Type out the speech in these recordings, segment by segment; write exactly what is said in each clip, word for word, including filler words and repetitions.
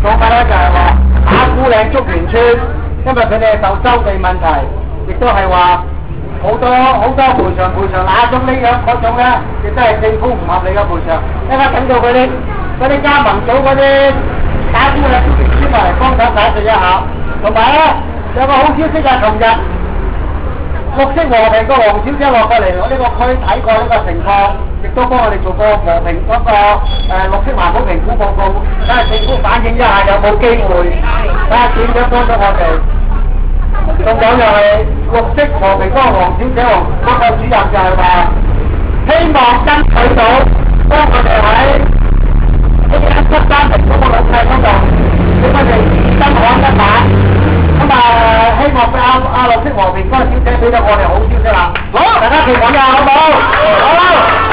講法咧就係話打鼓嶺竹園村，因為佢哋受收地問題，亦都係話好多好多賠償賠償那種呢樣嗰種咧，亦都係政府唔合理嘅賠償。一陣等到嗰啲嗰啲加盟組嗰啲打鼓嶺竹園村嚟幫手解釋一下，同埋咧有個好消息啊，琴日綠色和平個黃小姐落過嚟我呢個區睇過呢個情況。亦都幫我哋做過和平嗰、那個誒、呃、綠色環保評估報告，睇下政府反映一下有冇機會，睇下點樣幫到我哋。仲有就係綠色和平嗰個黃小姐黃嗰個主任就係話，希望爭取到幫我哋喺呢一七三零嗰個老細嗰度，俾我哋增可一版。咁啊，希望阿阿綠色和平嗰個小姐俾到我哋好消息啦。好，大家期望下好唔好？好。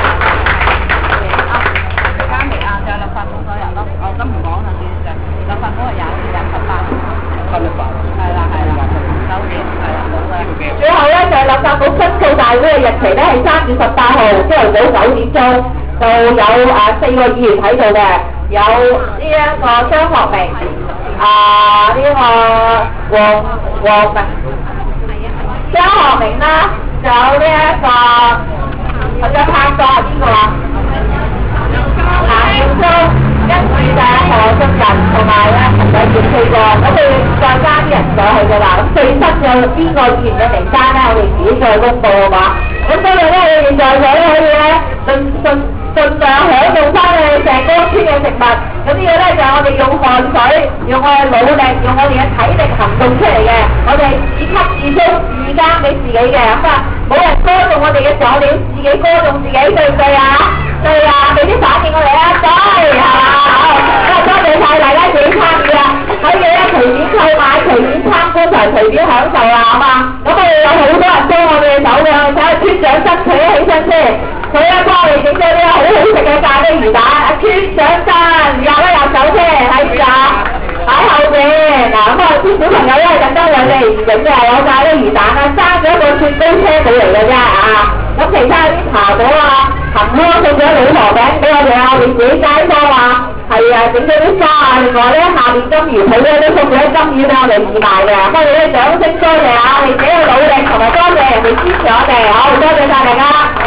咁唔講啦，其實立法會係廿廿十八，係啦係啦，九點係啦，冇嘅。最後咧就係立法會申訴大會嘅日期咧係三月十八號朝頭早九點鐘，就有啊四個議員喺度嘅，有呢一個張學明，啊呢、這個黃黃明，張學明啦，仲有呢、這、一個佢嘅拍檔係邊個啊？譚耀宗。跟住就係何俊仁同埋咧陳偉業四個，咁我哋再加啲人上去嘅啦。咁最新有邊個議員嘅名單咧，我哋自己再公佈好嘛？咁所以咧，我哋現在就可以咧盡盡盡量享用翻你成個村嘅食物。咁呢個咧就係我哋用汗水、用我哋努力、用我哋嘅體力行動出嚟嘅。我哋自給自足、自耕俾自己嘅。咁啊，冇人歌頌我哋嘅佐料，自己歌頌自己，對唔對啊？對啊，俾啲反應我哋啊，對係嘛？好，多謝晒大家自己參與啦，可以咧隨便購買、隨便參觀同隨便享受啦，好嘛？咁我哋有好多人幫我哋手嘅，我哋睇下村長爭取起身先，佢咧幫我哋整咗啲好好食嘅炸雞魚蛋，阿村長爭入一入手先，喺邊啊？喺後邊嗱，咁啊啲小朋友咧更加兩隻唔整嘅，有炸雞魚蛋啦，爭咗一個雪糕車到嚟嘅啫啊！咁其他啲茶果啊、行魔送咗老婆餅俾我哋啊，我哋自己街坊啊，係啊，整咗啲花啊，另外咧下面金魚鋪咧都送咗金魚俾我哋義賣嘅，咁我哋咧掌聲多謝啊，我哋自己嘅努力同埋多謝人哋支持我哋，好多謝晒大家。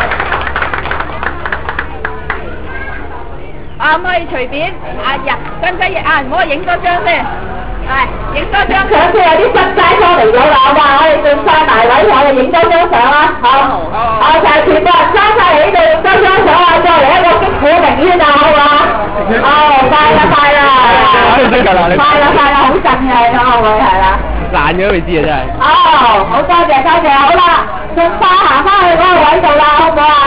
啊，可以隨便啊入跟跟啊，唔好影多張先。係，影多張相先，有啲新街坊嚟咗啦，好嘛？我哋盡晒埋位，我哋影多張相啦，好。好。啊，就係全部人揸晒嚟呢度影多張相啊，再嚟一個擊鼓鳴冤啊，好嘛？哦，快啦快啦！快啦快啦，好震嘅咁啊會係啦。爛咗都未知啊真係。哦，好多謝多謝，好啦，盡快行翻去嗰個位度啦，好唔好啊？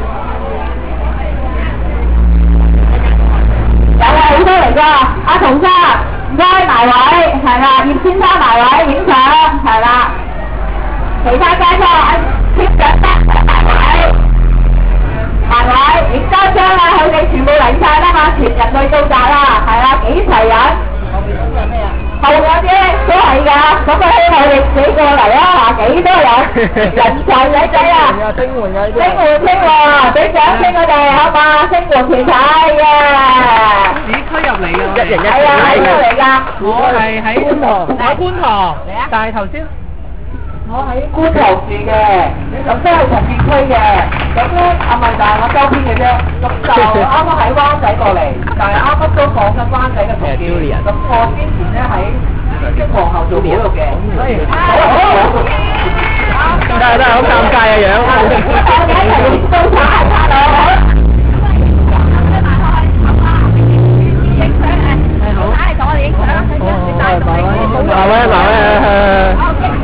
有啊，好多嚟㗎，阿童生。唔該埋位，係啦，葉先生埋位影相，係啦，其他街坊貼緊得埋位，埋位影多張啦，佢哋全部嚟晒啦嘛，全人類到達啦，係啦，幾齊人？後邊嗰啲咩啊？後嗰啲都係㗎，咁啊希望我哋幾個嚟啊，話幾多人？人才仔仔啊！聲援啊！聲援聲喎，俾掌聲我哋好嘛？聲援團體嘅。市區入嚟㗎，一人一係啊，喺度嚟㗎。我係喺觀塘，喺觀塘。嚟啊！但係頭先我喺觀塘住嘅，咁都係重建區嘅。咁咧啊咪就係我周邊嘅啫。咁就啱啱喺灣仔過嚟，但係啱啱都講緊灣仔嘅重建。咁我之前咧喺即皇后做嗰度嘅。好，真係真係好尷尬嘅樣。我哋一齊到場拍到。嗱咧，嗱咧，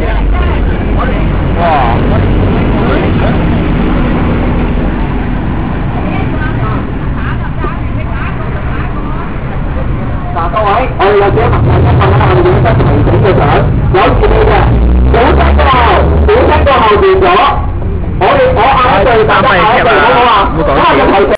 哇！嗱，各位，我哋有幾多朋友一份啦，我哋影得齊整嘅相，有住你嘅，好真個，好真個後邊咗，我哋我嗌一句，大家嗌一句，好唔好啊？